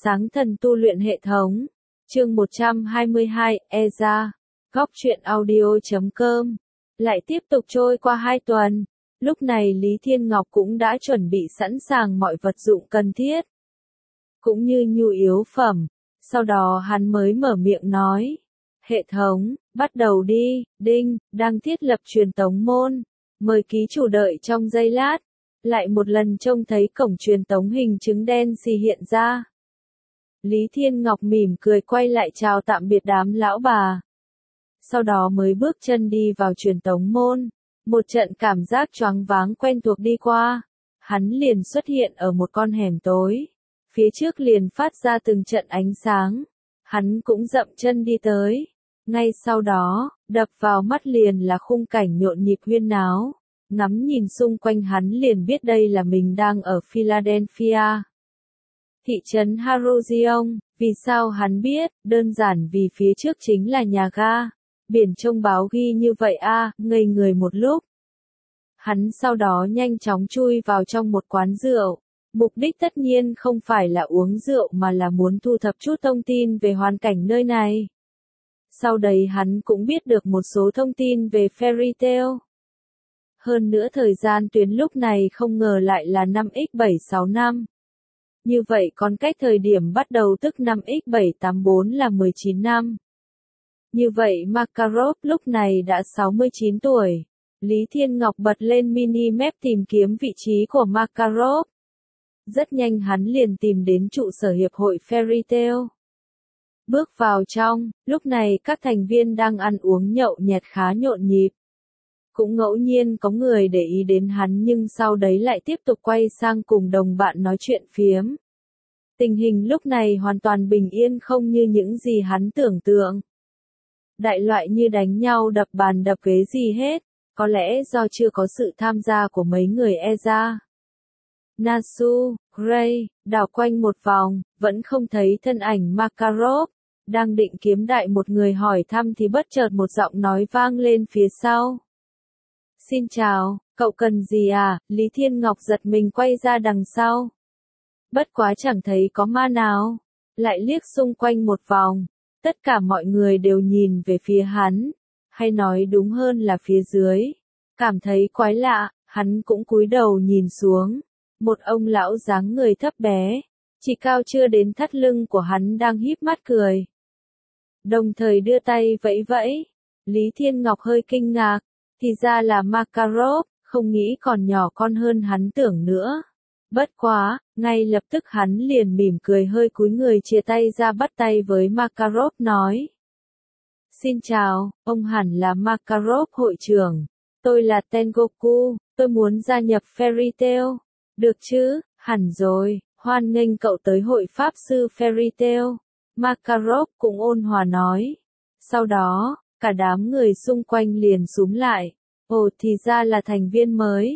Sáng thần tu luyện hệ thống. Chương 122, ERA. Góc truyện audio.com. Lại tiếp tục trôi qua 2 tuần. Lúc này Lý Thiên Ngọc cũng đã chuẩn bị sẵn sàng mọi vật dụng cần thiết, cũng như nhu yếu phẩm. Sau đó hắn mới mở miệng nói. Hệ thống, bắt đầu đi. Đinh, đang thiết lập truyền tống môn. Mời ký chủ đợi trong giây lát. Lại một lần trông thấy cổng truyền tống hình trứng đen xì hiện ra. Lý Thiên Ngọc mỉm cười quay lại chào tạm biệt đám lão bà. Sau đó mới bước chân đi vào truyền tống môn. Một trận cảm giác choáng váng quen thuộc đi qua. Hắn liền xuất hiện ở một con hẻm tối. Phía trước liền phát ra từng trận ánh sáng. Hắn cũng dậm chân đi tới. Ngay sau đó, đập vào mắt liền là khung cảnh nhộn nhịp huyên náo. Ngắm nhìn xung quanh hắn liền biết đây là mình đang ở Philadelphia. Thị trấn Harozion. Vì sao hắn biết? Đơn giản vì phía trước chính là nhà ga. Biển trông báo ghi như vậy ngây người một lúc. Hắn sau đó nhanh chóng chui vào trong một quán rượu. Mục đích tất nhiên không phải là uống rượu mà là muốn thu thập chút thông tin về hoàn cảnh nơi này. Sau đấy hắn cũng biết được một số thông tin về Fairy Tail. Hơn nữa thời gian tuyến lúc này không ngờ lại là 5x765 năm. Như vậy còn cách thời điểm bắt đầu tức 5x784 là 19 năm. Như vậy Makarov lúc này đã 69 tuổi. Lý Thiên Ngọc bật lên mini map tìm kiếm vị trí của Makarov. Rất nhanh hắn liền tìm đến trụ sở hiệp hội Fairy Tail. Bước vào trong, lúc này các thành viên đang ăn uống nhậu nhẹt khá nhộn nhịp. Cũng ngẫu nhiên có người để ý đến hắn nhưng sau đấy lại tiếp tục quay sang cùng đồng bạn nói chuyện phiếm. Tình hình lúc này hoàn toàn bình yên không như những gì hắn tưởng tượng. Đại loại như đánh nhau đập bàn đập ghế gì hết, có lẽ do chưa có sự tham gia của mấy người ERA. Nasu, Gray, đảo quanh một vòng, vẫn không thấy thân ảnh Makarov. Đang định kiếm đại một người hỏi thăm thì bất chợt một giọng nói vang lên phía sau. Xin chào, cậu cần gì à? Lý Thiên Ngọc giật mình quay ra đằng sau. Bất quá chẳng thấy có ma nào. Lại liếc xung quanh một vòng. Tất cả mọi người đều nhìn về phía hắn. Hay nói đúng hơn là phía dưới. Cảm thấy quái lạ, hắn cũng cúi đầu nhìn xuống. Một ông lão dáng người thấp bé. Chỉ cao chưa đến thắt lưng của hắn đang híp mắt cười. Đồng thời đưa tay vẫy vẫy. Lý Thiên Ngọc hơi kinh ngạc. Thì ra là Makarov, không nghĩ còn nhỏ con hơn hắn tưởng nữa. Bất quá, ngay lập tức hắn liền mỉm cười hơi cúi người chia tay ra bắt tay với Makarov nói. Xin chào, ông hẳn là Makarov hội trưởng. Tôi là Tengoku, tôi muốn gia nhập Fairy Tail. Được chứ, hẳn rồi, hoan nghênh cậu tới hội pháp sư Fairy Tail. Makarov cũng ôn hòa nói. Sau đó, cả đám người xung quanh liền xúm lại. Ồ thì ra là thành viên mới.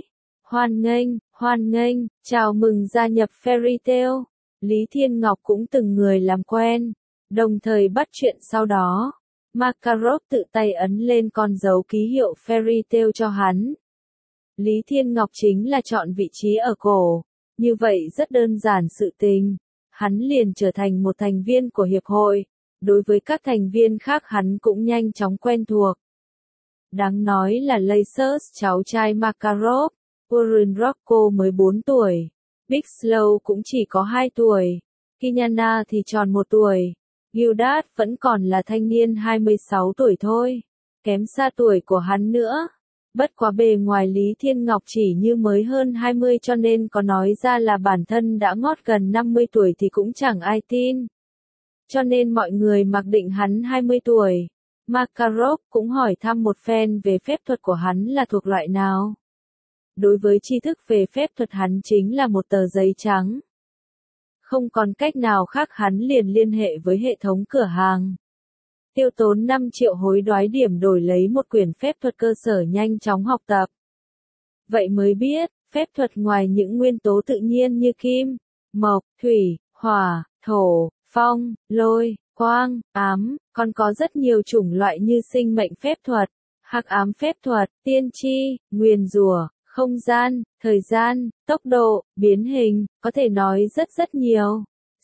Hoan nghênh, chào mừng gia nhập Fairy Tail. Lý Thiên Ngọc cũng từng người làm quen. Đồng thời bắt chuyện sau đó. Makarov tự tay ấn lên con dấu ký hiệu Fairy Tail cho hắn. Lý Thiên Ngọc chính là chọn vị trí ở cổ. Như vậy rất đơn giản sự tình. Hắn liền trở thành một thành viên của hiệp hội. Đối với các thành viên khác hắn cũng nhanh chóng quen thuộc. Đáng nói là Lasers cháu trai Makarov, Warren Rocco mới 4 tuổi. Big Slow cũng chỉ có 2 tuổi. Kinyana thì tròn 1 tuổi. Gildas vẫn còn là thanh niên 26 tuổi thôi. Kém xa tuổi của hắn nữa. Bất quá bề ngoài Lý Thiên Ngọc chỉ như mới hơn 20 cho nên có nói ra là bản thân đã ngót gần 50 tuổi thì cũng chẳng ai tin. Cho nên mọi người mặc định hắn 20 tuổi. Makarov cũng hỏi thăm một phen về phép thuật của hắn là thuộc loại nào. Đối với tri thức về phép thuật hắn chính là một tờ giấy trắng. Không còn cách nào khác hắn liền liên hệ với hệ thống cửa hàng. Tiêu tốn 5 triệu hối đoái điểm đổi lấy một quyển phép thuật cơ sở nhanh chóng học tập. Vậy mới biết, phép thuật ngoài những nguyên tố tự nhiên như kim, mộc, thủy, hỏa, thổ, phong, lôi, quang, ám, còn có rất nhiều chủng loại như sinh mệnh phép thuật, hắc ám phép thuật, tiên tri, nguyền rủa, không gian, thời gian, tốc độ, biến hình, có thể nói rất nhiều.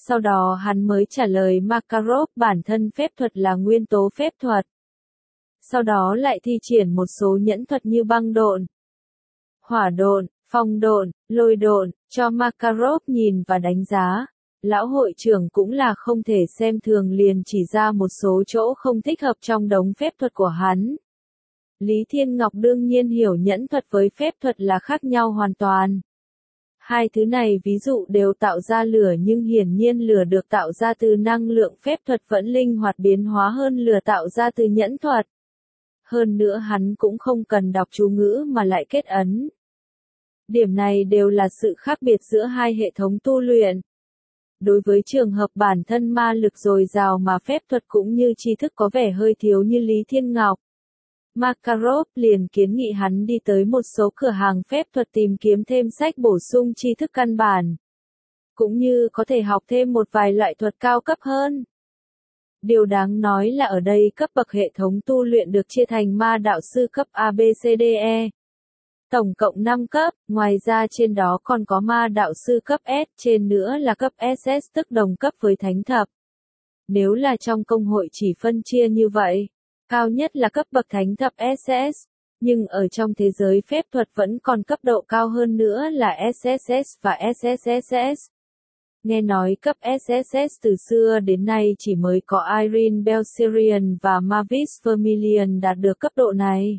Sau đó hắn mới trả lời Makarov bản thân phép thuật là nguyên tố phép thuật. Sau đó lại thi triển một số nhẫn thuật như băng độn, hỏa độn, phong độn, lôi độn, cho Makarov nhìn và đánh giá. Lão hội trưởng cũng là không thể xem thường liền chỉ ra một số chỗ không thích hợp trong đống phép thuật của hắn. Lý Thiên Ngọc đương nhiên hiểu nhẫn thuật với phép thuật là khác nhau hoàn toàn. Hai thứ này ví dụ đều tạo ra lửa nhưng hiển nhiên lửa được tạo ra từ năng lượng phép thuật vẫn linh hoạt biến hóa hơn lửa tạo ra từ nhẫn thuật. Hơn nữa hắn cũng không cần đọc chú ngữ mà lại kết ấn. Điểm này đều là sự khác biệt giữa hai hệ thống tu luyện. Đối với trường hợp bản thân ma lực dồi dào mà phép thuật cũng như tri thức có vẻ hơi thiếu như Lý Thiên Ngọc, Makarov liền kiến nghị hắn đi tới một số cửa hàng phép thuật tìm kiếm thêm sách bổ sung tri thức căn bản. Cũng như có thể học thêm một vài loại thuật cao cấp hơn. Điều đáng nói là ở đây cấp bậc hệ thống tu luyện được chia thành ma đạo sư cấp ABCDE. Tổng cộng 5 cấp, ngoài ra trên đó còn có ma đạo sư cấp S, trên nữa là cấp SS tức đồng cấp với thánh thập. Nếu là trong công hội chỉ phân chia như vậy, cao nhất là cấp bậc thánh thập SS, nhưng ở trong thế giới phép thuật vẫn còn cấp độ cao hơn nữa là SSS và SSSS. Nghe nói cấp SSS từ xưa đến nay chỉ mới có Irene Belsirian và Mavis Vermilion đạt được cấp độ này.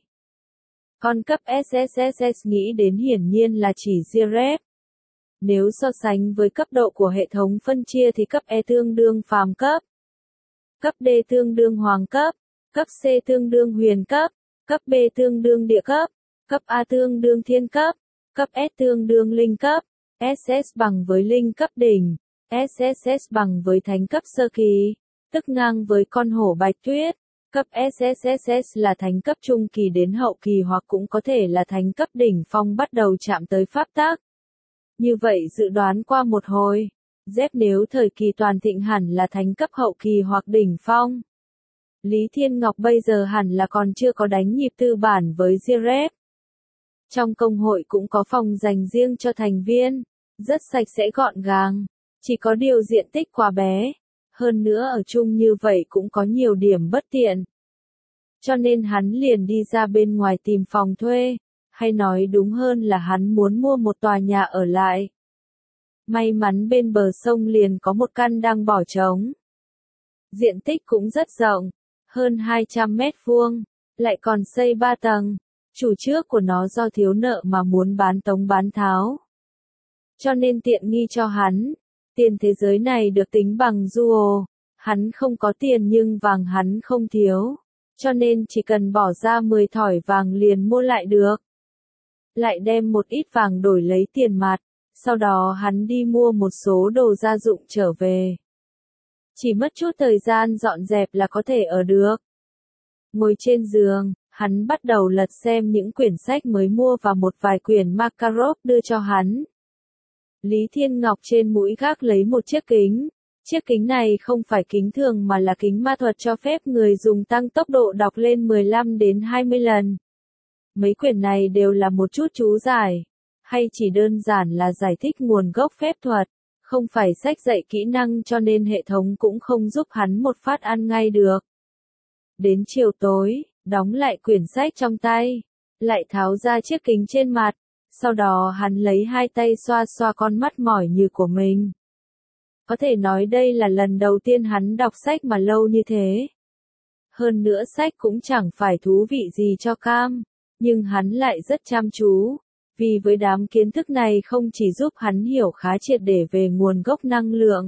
Còn cấp SSSS nghĩ đến hiển nhiên là chỉ Zirep. Nếu so sánh với cấp độ của hệ thống phân chia thì cấp E tương đương phàm cấp D tương đương hoàng cấp C tương đương huyền cấp B tương đương địa cấp A tương đương thiên cấp S tương đương linh cấp, SS bằng với linh cấp đỉnh, SSS bằng với thánh cấp sơ kỳ, tức ngang với con hổ bạch tuyết. Cấp SSSS là thánh cấp trung kỳ đến hậu kỳ hoặc cũng có thể là thánh cấp đỉnh phong bắt đầu chạm tới pháp tắc. Như vậy dự đoán qua một hồi, Z nếu thời kỳ toàn thịnh hẳn là thánh cấp hậu kỳ hoặc đỉnh phong. Lý Thiên Ngọc bây giờ hẳn là còn chưa có đánh nhịp tư bản với Zirep. Trong công hội cũng có phòng dành riêng cho thành viên, rất sạch sẽ gọn gàng, chỉ có điều diện tích quá bé. Hơn nữa ở chung như vậy cũng có nhiều điểm bất tiện. Cho nên hắn liền đi ra bên ngoài tìm phòng thuê, hay nói đúng hơn là hắn muốn mua một tòa nhà ở lại. May mắn bên bờ sông liền có một căn đang bỏ trống. Diện tích cũng rất rộng, hơn 200 mét vuông, lại còn xây 3 tầng. Chủ trước của nó do thiếu nợ mà muốn bán tống bán tháo. Cho nên tiện nghi cho hắn. Tiền thế giới này được tính bằng Duo, hắn không có tiền nhưng vàng hắn không thiếu, cho nên chỉ cần bỏ ra 10 thỏi vàng liền mua lại được. Lại đem một ít vàng đổi lấy tiền mặt, sau đó hắn đi mua một số đồ gia dụng trở về. Chỉ mất chút thời gian dọn dẹp là có thể ở được. Ngồi trên giường, hắn bắt đầu lật xem những quyển sách mới mua và một vài quyển Makarov đưa cho hắn. Lý Thiên Ngọc trên mũi gác lấy một chiếc kính. Chiếc kính này không phải kính thường mà là kính ma thuật cho phép người dùng tăng tốc độ đọc lên 15 đến 20 lần. Mấy quyển này đều là một chút chú giải, hay chỉ đơn giản là giải thích nguồn gốc phép thuật, không phải sách dạy kỹ năng cho nên hệ thống cũng không giúp hắn một phát ăn ngay được. Đến chiều tối, đóng lại quyển sách trong tay, lại tháo ra chiếc kính trên mặt. Sau đó hắn lấy hai tay xoa xoa con mắt mỏi như của mình. Có thể nói đây là lần đầu tiên hắn đọc sách mà lâu như thế. Hơn nữa sách cũng chẳng phải thú vị gì cho cam, nhưng hắn lại rất chăm chú, vì với đám kiến thức này không chỉ giúp hắn hiểu khá triệt để về nguồn gốc năng lượng,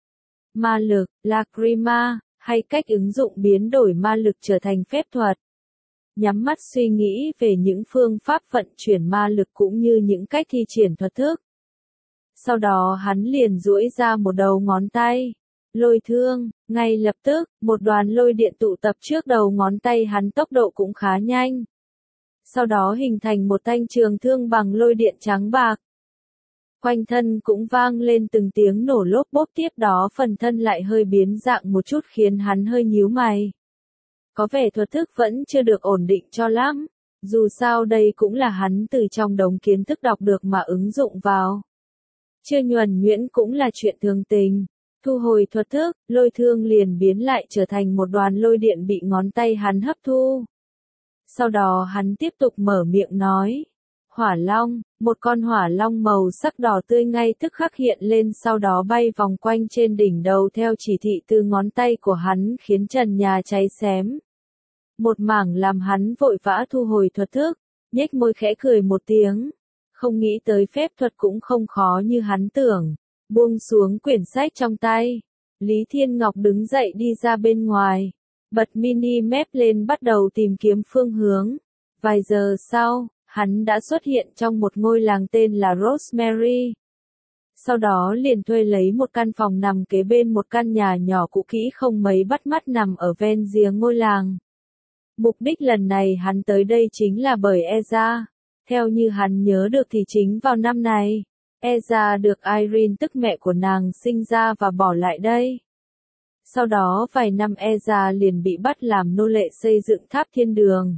ma lực, lacrima, hay cách ứng dụng biến đổi ma lực trở thành phép thuật. Nhắm mắt suy nghĩ về những phương pháp vận chuyển ma lực cũng như những cách thi triển thuật thức. Sau đó hắn liền duỗi ra một đầu ngón tay. Lôi thương, ngay lập tức, một đoàn lôi điện tụ tập trước đầu ngón tay hắn tốc độ cũng khá nhanh. Sau đó hình thành một thanh trường thương bằng lôi điện trắng bạc. Quanh thân cũng vang lên từng tiếng nổ lốp bốp tiếp đó phần thân lại hơi biến dạng một chút khiến hắn hơi nhíu mày. Có vẻ thuật thức vẫn chưa được ổn định cho lắm, dù sao đây cũng là hắn từ trong đống kiến thức đọc được mà ứng dụng vào. Chưa nhuần nhuyễn cũng là chuyện thường tình, Thu hồi thuật thức, lôi thương liền biến lại trở thành một đoàn lôi điện bị ngón tay hắn hấp thu. Sau đó hắn tiếp tục mở miệng nói. Hỏa long, một con hỏa long màu sắc đỏ tươi ngay tức khắc hiện lên sau đó bay vòng quanh trên đỉnh đầu theo chỉ thị từ ngón tay của hắn khiến trần nhà cháy xém. Một mảng làm hắn vội vã thu hồi thuật thức, nhếch môi khẽ cười một tiếng. Không nghĩ tới phép thuật cũng không khó như hắn tưởng. Buông xuống quyển sách trong tay. Lý Thiên Ngọc đứng dậy đi ra bên ngoài. Bật mini map lên bắt đầu tìm kiếm phương hướng. Vài giờ sau, hắn đã xuất hiện trong một ngôi làng tên là Rosemary. Sau đó liền thuê lấy một căn phòng nằm kế bên một căn nhà nhỏ cũ kỹ không mấy bắt mắt nằm ở ven rìa ngôi làng. Mục đích lần này hắn tới đây chính là bởi Eza. Theo như hắn nhớ được thì chính vào năm này, Eza được Irene tức mẹ của nàng sinh ra và bỏ lại đây. Sau đó vài năm Eza liền bị bắt làm nô lệ xây dựng tháp thiên đường.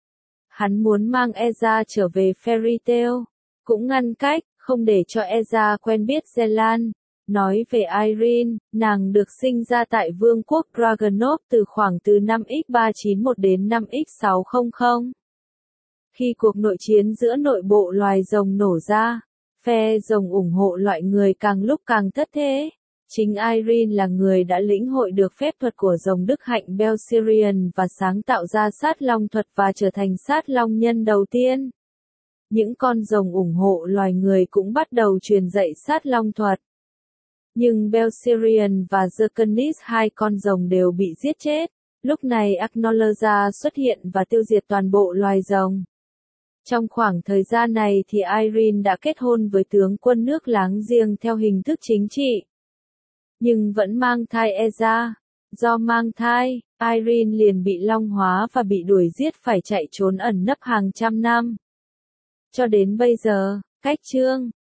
Hắn muốn mang Eza trở về Fairy Tail, cũng ngăn cách, không để cho Eza quen biết Zelan. Nói về Irene, nàng được sinh ra tại vương quốc Dragonov từ khoảng từ năm X391 đến năm X600. Khi cuộc nội chiến giữa nội bộ loài rồng nổ ra, phe rồng ủng hộ loại người càng lúc càng thất thế. Chính Irene là người đã lĩnh hội được phép thuật của rồng đức hạnh Belsirian và sáng tạo ra sát long thuật và trở thành sát long nhân đầu tiên. Những con rồng ủng hộ loài người cũng bắt đầu truyền dạy sát long thuật. Nhưng Belsirian và Zirconis, hai con rồng đều bị giết chết. Lúc này Acknowledge xuất hiện và tiêu diệt toàn bộ loài rồng. Trong khoảng thời gian này thì Irene đã kết hôn với tướng quân nước láng giềng theo hình thức chính trị. Nhưng vẫn mang thai Eza. Do mang thai, Irene liền bị long hóa và bị đuổi giết phải chạy trốn ẩn nấp hàng trăm năm. Cho đến bây giờ, cách chương